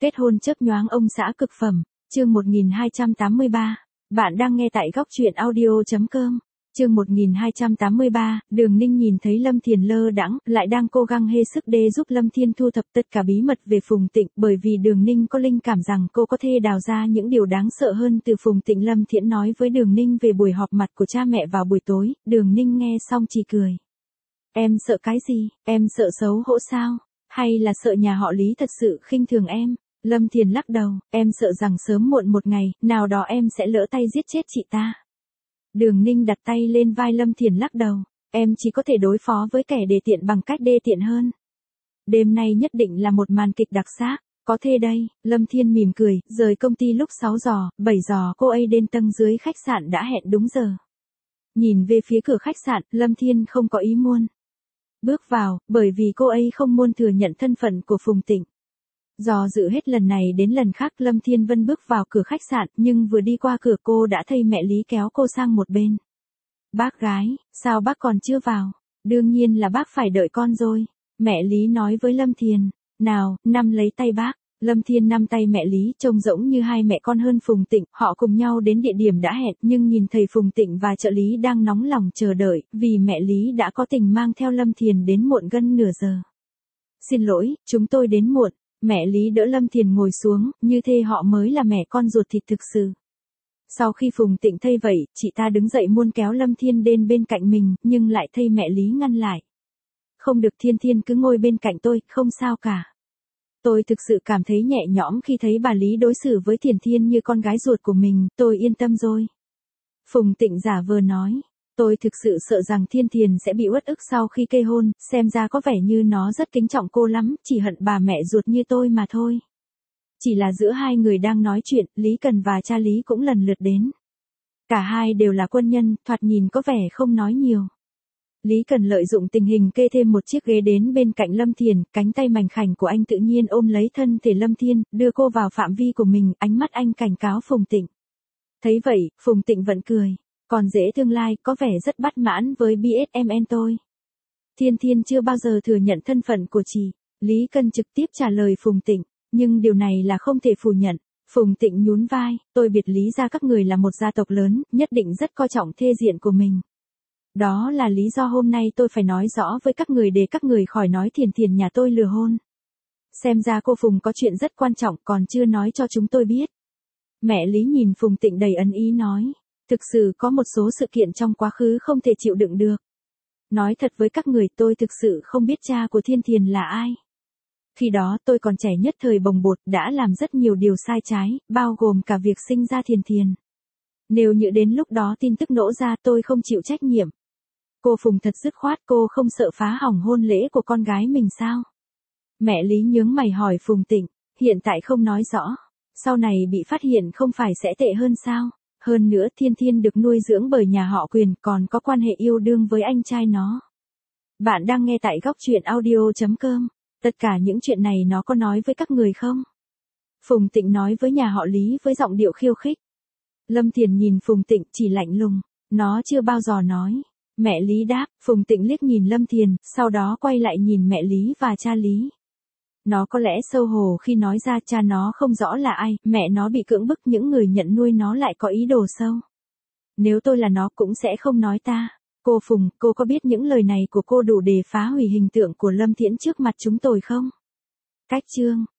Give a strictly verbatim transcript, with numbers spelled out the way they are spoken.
Kết hôn chớp nhoáng ông xã cực phẩm, chương một nghìn hai trăm tám mươi ba. Bạn đang nghe tại góc truyện audio chấm com. Chương một nghìn hai trăm tám mươi ba, Đường Ninh nhìn thấy Lâm Thiền lơ đãng, lại đang cố gắng hết sức để giúp Lâm Thiên thu thập tất cả bí mật về Phùng Tịnh, bởi vì Đường Ninh có linh cảm rằng cô có thể đào ra những điều đáng sợ hơn từ Phùng Tịnh. Lâm Thiển nói với Đường Ninh về buổi họp mặt của cha mẹ vào buổi tối, Đường Ninh nghe xong chỉ cười. Em sợ cái gì, em sợ xấu hổ sao, hay là sợ nhà họ Lý thật sự khinh thường em? Lâm Thiền lắc đầu, em sợ rằng sớm muộn một ngày, nào đó em sẽ lỡ tay giết chết chị ta. Đường Ninh đặt tay lên vai Lâm Thiền lắc đầu, em chỉ có thể đối phó với kẻ đề tiện bằng cách đê tiện hơn. Đêm nay nhất định là một màn kịch đặc sắc, có thế đây. Lâm Thiên mỉm cười, rời công ty lúc sáu giờ, bảy giờ cô ấy đến tầng dưới khách sạn đã hẹn đúng giờ. Nhìn về phía cửa khách sạn, Lâm Thiên không có ý muốn bước vào, bởi vì cô ấy không muốn thừa nhận thân phận của Phùng Tịnh. Do dự hết lần này đến lần khác, Lâm Thiên Vân bước vào cửa khách sạn, nhưng vừa đi qua cửa cô đã thấy mẹ Lý kéo cô sang một bên. Bác gái, sao bác còn chưa vào? Đương nhiên là bác phải đợi con rồi. Mẹ Lý nói với Lâm Thiên. Nào, nắm lấy tay bác. Lâm Thiên nắm tay mẹ Lý, trông giống như hai mẹ con hơn Phùng Tịnh. Họ cùng nhau đến địa điểm đã hẹn, nhưng nhìn thấy Phùng Tịnh và trợ lý đang nóng lòng chờ đợi, vì mẹ Lý đã có tình mang theo Lâm Thiền đến muộn gần nửa giờ. Xin lỗi, chúng tôi đến muộn. Mẹ Lý đỡ Lâm Thiền ngồi xuống, như thế họ mới là mẹ con ruột thịt thực sự. Sau khi Phùng Tịnh thấy vậy, chị ta đứng dậy muốn kéo Lâm Thiên đến bên cạnh mình, nhưng lại thấy mẹ Lý ngăn lại. Không được, Thiên Thiên cứ ngồi bên cạnh tôi, không sao cả. Tôi thực sự cảm thấy nhẹ nhõm khi thấy bà Lý đối xử với Thiền Thiên như con gái ruột của mình, tôi yên tâm rồi. Phùng Tịnh giả vờ nói. Tôi thực sự sợ rằng Thiên Thiền sẽ bị uất ức sau khi kết hôn, xem ra có vẻ như nó rất kính trọng cô lắm, chỉ hận bà mẹ ruột như tôi mà thôi. Chỉ là giữa hai người đang nói chuyện, Lý Cần và cha Lý cũng lần lượt đến. Cả hai đều là quân nhân, thoạt nhìn có vẻ không nói nhiều. Lý Cần lợi dụng tình hình kê thêm một chiếc ghế đến bên cạnh Lâm Thiền, cánh tay mảnh khảnh của anh tự nhiên ôm lấy thân thể Lâm Thiên, đưa cô vào phạm vi của mình, ánh mắt anh cảnh cáo Phùng Tịnh. Thấy vậy, Phùng Tịnh vẫn cười. Còn dễ tương lai, có vẻ rất bất mãn với bê ét em en tôi. Thiên Thiên chưa bao giờ thừa nhận thân phận của chị. Lý Cần trực tiếp trả lời Phùng Tịnh, nhưng điều này là không thể phủ nhận. Phùng Tịnh nhún vai, tôi biết Lý gia các người là một gia tộc lớn, nhất định rất coi trọng thê diện của mình. Đó là lý do hôm nay tôi phải nói rõ với các người để các người khỏi nói Thiền Thiền nhà tôi lừa hôn. Xem ra cô Phùng có chuyện rất quan trọng còn chưa nói cho chúng tôi biết. Mẹ Lý nhìn Phùng Tịnh đầy ân ý nói. Thực sự có một số sự kiện trong quá khứ không thể chịu đựng được. Nói thật với các người, tôi thực sự không biết cha của Thiên Thiền là ai. Khi đó tôi còn trẻ nhất thời bồng bột, đã làm rất nhiều điều sai trái, bao gồm cả việc sinh ra Thiền Thiền. Nếu như đến lúc đó tin tức nổ ra, tôi không chịu trách nhiệm. Cô Phùng thật dứt khoát, cô không sợ phá hỏng hôn lễ của con gái mình sao? Mẹ Lý nhướng mày hỏi Phùng Tịnh, hiện tại không nói rõ. Sau này bị phát hiện không phải sẽ tệ hơn sao? Hơn nữa Thiên Thiên được nuôi dưỡng bởi nhà họ Quyền, còn có quan hệ yêu đương với anh trai nó. Bạn đang nghe tại góc truyện audio chấm com. Tất cả những chuyện này nó có nói với các người không? Phùng Tịnh nói với nhà họ Lý với giọng điệu khiêu khích. Lâm Thiền nhìn Phùng Tịnh chỉ lạnh lùng. Nó chưa bao giờ nói. Mẹ Lý đáp. Phùng Tịnh liếc nhìn Lâm Thiền, sau đó quay lại nhìn mẹ Lý và cha Lý. Nó có lẽ xấu hổ khi nói ra cha nó không rõ là ai, mẹ nó bị cưỡng bức, những người nhận nuôi nó lại có ý đồ sâu. Nếu tôi là nó cũng sẽ không nói ta. Cô Phùng, cô có biết những lời này của cô đủ để phá hủy hình tượng của Lâm Thiển trước mặt chúng tôi không? Cách chương.